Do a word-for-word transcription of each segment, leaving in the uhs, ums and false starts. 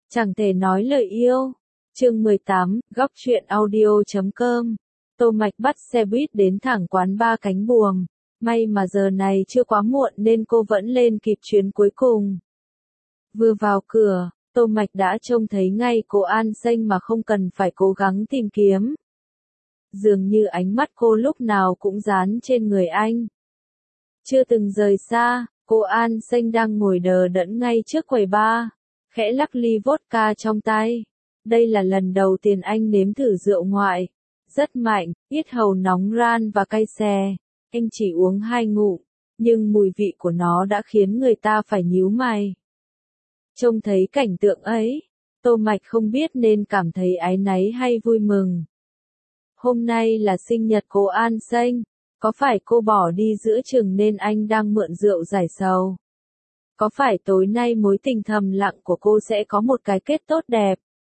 Chẳng thể nói lời yêu. Chương mười tám, góc truyện audio chấm com. Tô Mạch bắt xe buýt đến thẳng quán ba Cánh Buồm. May mà giờ này chưa quá muộn nên cô vẫn lên kịp chuyến cuối cùng. Vừa vào cửa, Tô Mạch đã trông thấy ngay cô An Xanh mà không cần phải cố gắng tìm kiếm. Dường như ánh mắt cô lúc nào cũng dán trên người anh. Chưa từng rời xa, cô An Xanh đang ngồi đờ đẫn ngay trước quầy bar, khẽ lắc ly vodka trong tay. Đây là lần đầu tiên anh nếm thử rượu ngoại. Rất mạnh, yết hầu nóng ran và cay xè. Anh chỉ uống hai ngụm, nhưng mùi vị của nó đã khiến người ta phải nhíu mày. Trông thấy cảnh tượng ấy, Tô Mạch không biết nên cảm thấy áy náy hay vui mừng. Hôm nay là sinh nhật cô An Xanh, có phải cô bỏ đi giữa chừng nên anh đang mượn rượu giải sầu? Có phải tối nay mối tình thầm lặng của cô sẽ có một cái kết tốt đẹp?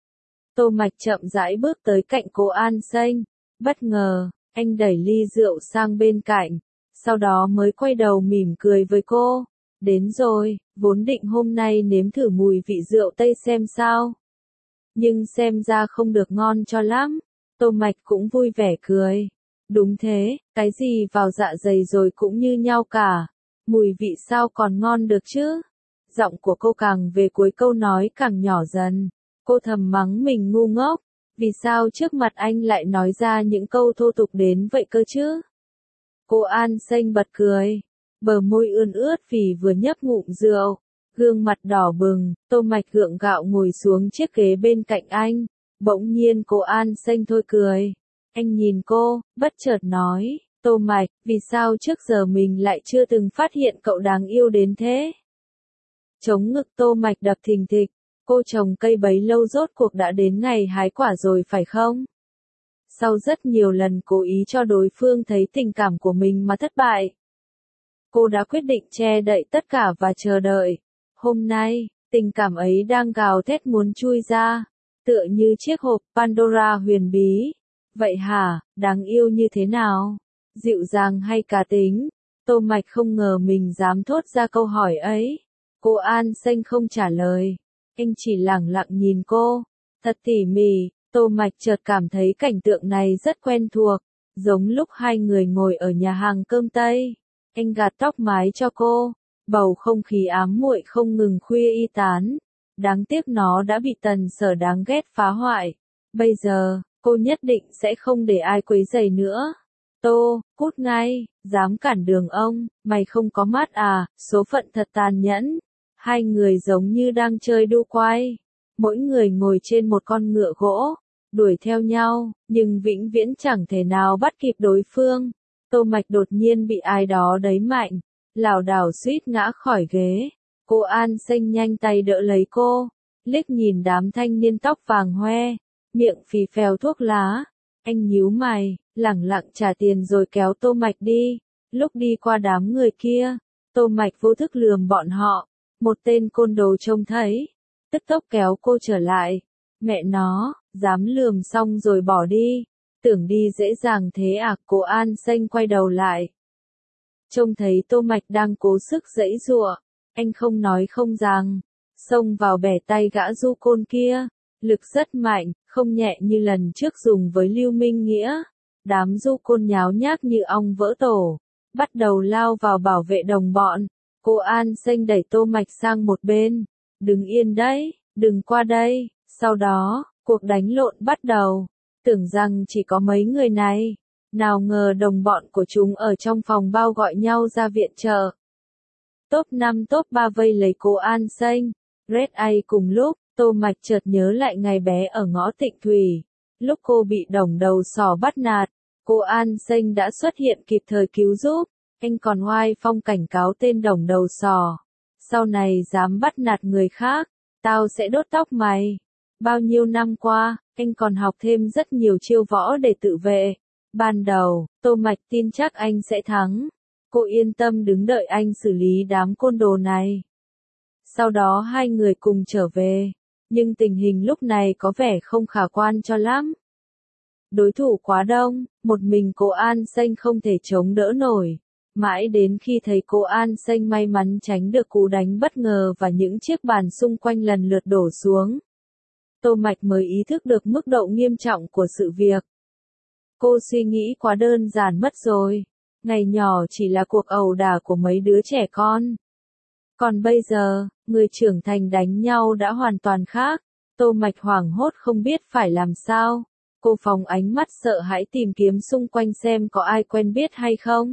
Tô Mạch chậm rãi bước tới cạnh cô An Xanh, bất ngờ, anh đẩy ly rượu sang bên cạnh, sau đó mới quay đầu mỉm cười với cô. Đến rồi, vốn định hôm nay nếm thử mùi vị rượu Tây xem sao. Nhưng xem ra không được ngon cho lắm. Tô Mạch cũng vui vẻ cười. Đúng thế, cái gì vào dạ dày rồi cũng như nhau cả. Mùi vị sao còn ngon được chứ? Giọng của cô càng về cuối câu nói càng nhỏ dần. Cô thầm mắng mình ngu ngốc. Vì sao trước mặt anh lại nói ra những câu thô tục đến vậy cơ chứ? Cô An Xanh bật cười. Bờ môi ươn ướt vì vừa nhấp ngụm rượu. Gương mặt đỏ bừng, Tô Mạch gượng gạo ngồi xuống chiếc ghế bên cạnh anh. Bỗng nhiên cô An Xanh thôi cười. Anh nhìn cô, bất chợt nói, Tô Mạch, vì sao trước giờ mình lại chưa từng phát hiện cậu đáng yêu đến thế? Chống ngực Tô Mạch đập thình thịch, cô trồng cây bấy lâu rốt cuộc đã đến ngày hái quả rồi phải không? Sau rất nhiều lần cố ý cho đối phương thấy tình cảm của mình mà thất bại, cô đã quyết định che đậy tất cả và chờ đợi. Hôm nay, tình cảm ấy đang gào thét muốn chui ra, tựa như chiếc hộp Pandora huyền bí. Vậy hả, đáng yêu như thế nào? Dịu dàng hay cá tính? Tô Mạch không ngờ mình dám thốt ra câu hỏi ấy. Cô An Xanh không trả lời. Anh chỉ lẳng lặng nhìn cô. Thật tỉ mỉ, Tô Mạch chợt cảm thấy cảnh tượng này rất quen thuộc. Giống lúc hai người ngồi ở nhà hàng cơm Tây. Anh gạt tóc mái cho cô. Bầu không khí ám muội không ngừng khuya y tán. Đáng tiếc nó đã bị Tần Sở đáng ghét phá hoại. Bây giờ, cô nhất định sẽ không để ai quấy rầy nữa. Tô, cút ngay, dám cản đường ông, mày không có mắt à, số phận thật tàn nhẫn. Hai người giống như đang chơi đu quay. Mỗi người ngồi trên một con ngựa gỗ, đuổi theo nhau, nhưng vĩnh viễn chẳng thể nào bắt kịp đối phương. Tô Mạch đột nhiên bị ai đó đẩy mạnh, lảo đảo suýt ngã khỏi ghế. Cô An Xanh nhanh tay đỡ lấy cô, liếc nhìn đám thanh niên tóc vàng hoe, miệng phì phèo thuốc lá. Anh nhíu mày, lẳng lặng trả tiền rồi kéo Tô Mạch đi. Lúc đi qua đám người kia, Tô Mạch vô thức lườm bọn họ. Một tên côn đồ trông thấy, tức tốc kéo cô trở lại. Mẹ nó, dám lườm xong rồi bỏ đi. Tưởng đi dễ dàng thế à? Cô An Xanh quay đầu lại, trông thấy Tô Mạch đang cố sức giãy giụa. Anh không nói không rằng, xông vào bẻ tay gã du côn kia. Lực rất mạnh, không nhẹ như lần trước dùng với Lưu Minh Nghĩa. Đám du côn nháo nhác như ong vỡ tổ, bắt đầu lao vào bảo vệ đồng bọn. Cô An Xanh đẩy Tô Mạch sang một bên. Đứng yên đấy, đừng qua đây. Sau đó, cuộc đánh lộn bắt đầu. Tưởng rằng chỉ có mấy người này. Nào ngờ đồng bọn của chúng ở trong phòng bao gọi nhau ra viện trợ. Top năm top ba vây lấy cô An Xanh. Red A cùng lúc, Tô Mạch chợt nhớ lại ngày bé ở ngõ Tịnh Thủy. Lúc cô bị đồng đầu sỏ bắt nạt, cô An Xanh đã xuất hiện kịp thời cứu giúp. Anh còn oai phong cảnh cáo tên đồng đầu sỏ. Sau này dám bắt nạt người khác, tao sẽ đốt tóc mày. Bao nhiêu năm qua, anh còn học thêm rất nhiều chiêu võ để tự vệ. Ban đầu, Tô Mạch tin chắc anh sẽ thắng. Cô yên tâm đứng đợi anh xử lý đám côn đồ này. Sau đó hai người cùng trở về. Nhưng tình hình lúc này có vẻ không khả quan cho lắm. Đối thủ quá đông, một mình cô An Xanh không thể chống đỡ nổi. Mãi đến khi thấy cô An Xanh may mắn tránh được cú đánh bất ngờ và những chiếc bàn xung quanh lần lượt đổ xuống, Tô Mạch mới ý thức được mức độ nghiêm trọng của sự việc. Cô suy nghĩ quá đơn giản mất rồi. Ngày nhỏ chỉ là cuộc ẩu đả của mấy đứa trẻ con. Còn bây giờ, người trưởng thành đánh nhau đã hoàn toàn khác. Tô Mạch hoảng hốt không biết phải làm sao. Cô phóng ánh mắt sợ hãi tìm kiếm xung quanh xem có ai quen biết hay không.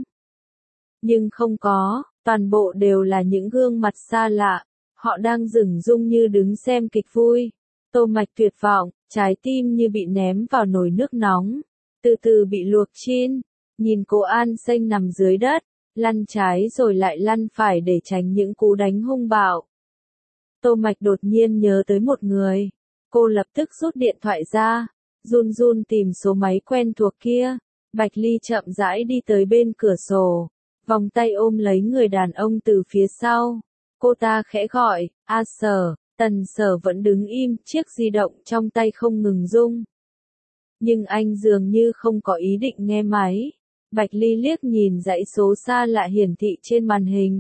Nhưng không có, toàn bộ đều là những gương mặt xa lạ. Họ đang dửng dưng như đứng xem kịch vui. Tô Mạch tuyệt vọng, trái tim như bị ném vào nồi nước nóng. Từ từ bị luộc chín. Nhìn cô An Xanh nằm dưới đất, lăn trái rồi lại lăn phải để tránh những cú đánh hung bạo. Tô Mạch đột nhiên nhớ tới một người. Cô lập tức rút điện thoại ra, run run tìm số máy quen thuộc kia. Bạch Ly chậm rãi đi tới bên cửa sổ, vòng tay ôm lấy người đàn ông từ phía sau. Cô ta khẽ gọi, "A Sở." Tần Sở vẫn đứng im, chiếc di động trong tay không ngừng rung. Nhưng anh dường như không có ý định nghe máy. Bạch Ly liếc nhìn dãy số xa lạ hiển thị trên màn hình.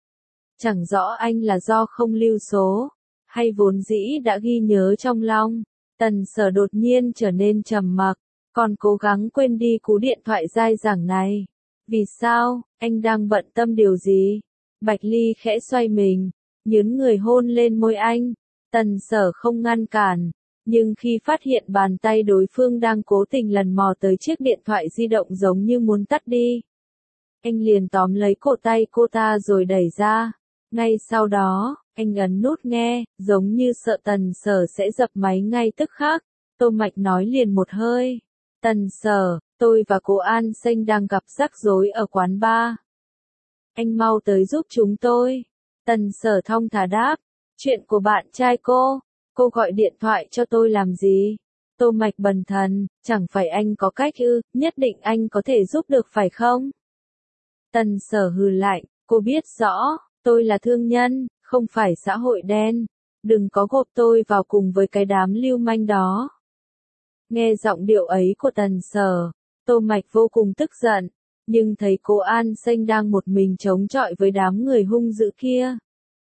Chẳng rõ anh là do không lưu số, hay vốn dĩ đã ghi nhớ trong lòng. Tần Sở đột nhiên trở nên trầm mặc, còn cố gắng quên đi cú điện thoại dai dẳng này. Vì sao, anh đang bận tâm điều gì? Bạch Ly khẽ xoay mình, nhướng người hôn lên môi anh. Tần Sở không ngăn cản, nhưng khi phát hiện bàn tay đối phương đang cố tình lần mò tới chiếc điện thoại di động giống như muốn tắt đi, anh liền tóm lấy cổ tay cô ta rồi đẩy ra. Ngay sau đó, anh ấn nút nghe, giống như sợ Tần Sở sẽ dập máy ngay tức khắc. Tô Mạch nói liền một hơi. "Tần Sở, tôi và cô An Xanh đang gặp rắc rối ở quán bar. Anh mau tới giúp chúng tôi." Tần Sở thong thả đáp. "Chuyện của bạn trai cô, cô gọi điện thoại cho tôi làm gì?" Tô Mạch bần thần, "Chẳng phải anh có cách ư, nhất định anh có thể giúp được phải không?" Tần Sở hừ lạnh, "Cô biết rõ, tôi là thương nhân, không phải xã hội đen. Đừng có gộp tôi vào cùng với cái đám lưu manh đó." Nghe giọng điệu ấy của Tần Sở, Tô Mạch vô cùng tức giận, nhưng thấy cô An Xanh đang một mình chống chọi với đám người hung dữ kia.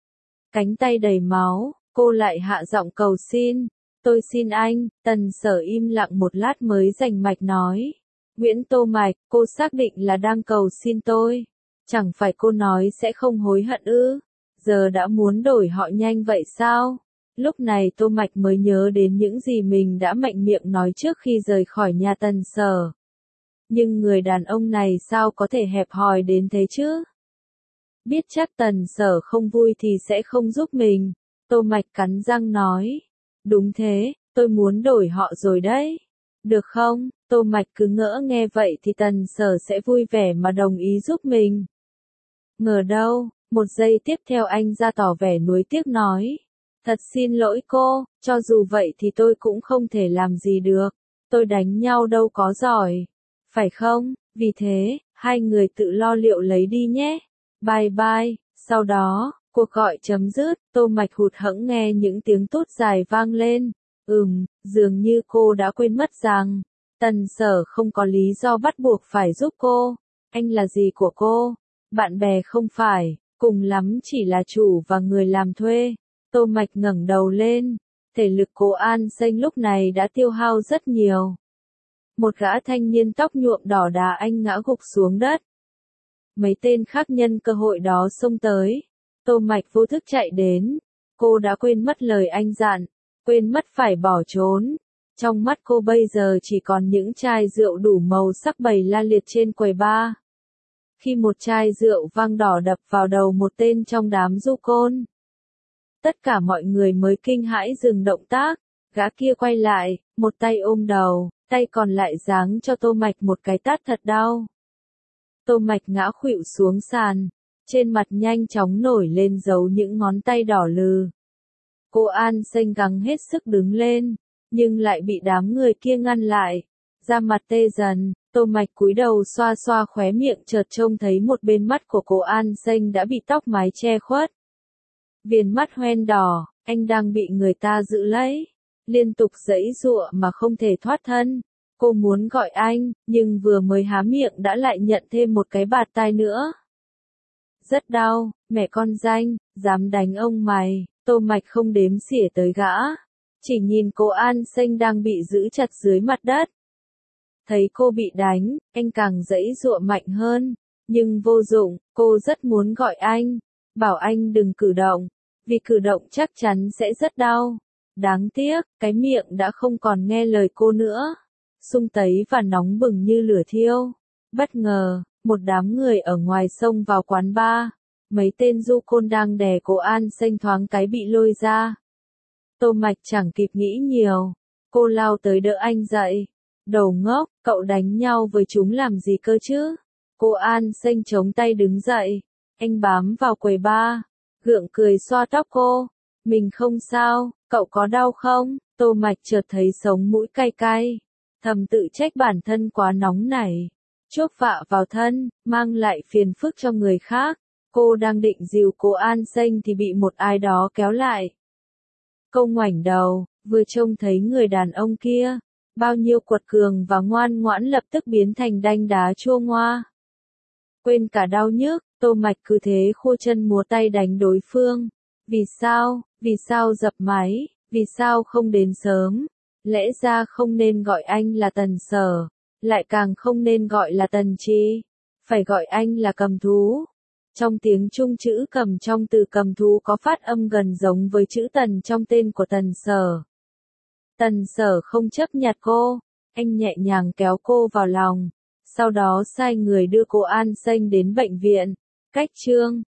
Cánh tay đầy máu, cô lại hạ giọng cầu xin. "Tôi xin anh." Tần Sở im lặng một lát mới rành mạch nói. "Nguyễn Tô Mạch, cô xác định là đang cầu xin tôi. Chẳng phải cô nói sẽ không hối hận ư? Giờ đã muốn đổi họ nhanh vậy sao?" Lúc này Tô Mạch mới nhớ đến những gì mình đã mạnh miệng nói trước khi rời khỏi nhà Tần Sở. Nhưng người đàn ông này sao có thể hẹp hòi đến thế chứ? Biết chắc Tần Sở không vui thì sẽ không giúp mình. Tô Mạch cắn răng nói. "Đúng thế, tôi muốn đổi họ rồi đấy. Được không?" Tô Mạch cứ ngỡ nghe vậy thì Tần Sở sẽ vui vẻ mà đồng ý giúp mình. Ngờ đâu, một giây tiếp theo anh ra tỏ vẻ nuối tiếc nói. "Thật xin lỗi cô, cho dù vậy thì tôi cũng không thể làm gì được. Tôi đánh nhau đâu có giỏi. Phải không? Vì thế, hai người tự lo liệu lấy đi nhé. Bye bye." Sau đó, cuộc gọi chấm dứt, Tô Mạch hụt hẫng nghe những tiếng tút dài vang lên. Ừm, dường như cô đã quên mất rằng, Tần Sở không có lý do bắt buộc phải giúp cô. Anh là gì của cô? Bạn bè không phải, cùng lắm chỉ là chủ và người làm thuê. Tô Mạch ngẩng đầu lên, thể lực cô An Xanh lúc này đã tiêu hao rất nhiều. Một gã thanh niên tóc nhuộm đỏ đá anh ngã gục xuống đất. Mấy tên khác nhân cơ hội đó xông tới. Tô Mạch vô thức chạy đến. Cô đã quên mất lời anh dặn, quên mất phải bỏ trốn. Trong mắt cô bây giờ chỉ còn những chai rượu đủ màu sắc bày la liệt trên quầy bar. Khi một chai rượu vang đỏ đập vào đầu một tên trong đám du côn, tất cả mọi người mới kinh hãi dừng động tác. Gã kia quay lại, một tay ôm đầu, tay còn lại giáng cho Tô Mạch một cái tát thật đau. Tô Mạch ngã khuỵu xuống sàn, trên mặt nhanh chóng nổi lên dấu những ngón tay đỏ lừ. Cô An Xanh gắng hết sức đứng lên, nhưng lại bị đám người kia ngăn lại. Da mặt tê dần, Tô Mạch cúi đầu xoa xoa khóe miệng, chợt trông thấy một bên mắt của cô An Xanh đã bị tóc mái che khuất. Viền mắt hoen đỏ, anh đang bị người ta giữ lấy, liên tục giãy giụa mà không thể thoát thân. Cô muốn gọi anh, nhưng vừa mới há miệng đã lại nhận thêm một cái bạt tai nữa. Rất đau, mẹ con danh, dám đánh ông mày. Tô Mạch không đếm xỉa tới gã. chỉ nhìn cô An Xanh đang bị giữ chặt dưới mặt đất. Thấy cô bị đánh, anh càng giãy giụa mạnh hơn, nhưng vô dụng, cô rất muốn gọi anh, bảo anh đừng cử động, vì cử động chắc chắn sẽ rất đau. Đáng tiếc, cái miệng đã không còn nghe lời cô nữa, sung tấy và nóng bừng như lửa thiêu. Bất ngờ, một đám người ở ngoài xông vào quán bar, mấy tên du côn đang đè cô An Xanh thoáng cái bị lôi ra. Tô Mạch chẳng kịp nghĩ nhiều, cô lao tới đỡ anh dậy. Đầu ngốc, cậu đánh nhau với chúng làm gì cơ chứ? Cô An Xanh chống tay đứng dậy, anh bám vào quầy bar, gượng cười xoa tóc cô. Mình không sao, cậu có đau không? Tô Mạch chợt thấy sống mũi cay cay, thầm tự trách bản thân quá nóng nảy, chuốc vạ vào thân, mang lại phiền phức cho người khác. Cô đang định dìu cô An Xanh thì bị một ai đó kéo lại. Cô ngoảnh đầu, vừa trông thấy người đàn ông kia, bao nhiêu quật cường và ngoan ngoãn lập tức biến thành đanh đá chua ngoa. Quên cả đau nhức, Tô Mạch cứ thế khua chân múa tay đánh đối phương. Vì sao, vì sao dập máy, vì sao không đến sớm? Lẽ ra không nên gọi anh là Tần Sở, lại càng không nên gọi là Tần Chi, phải gọi anh là Cầm Thú. Trong tiếng Trung chữ cầm trong từ cầm thú có phát âm gần giống với chữ Tần trong tên của Tần Sở. Tần Sở không chấp nhặt cô, anh nhẹ nhàng kéo cô vào lòng, sau đó sai người đưa cô An Xanh đến bệnh viện. Cách chương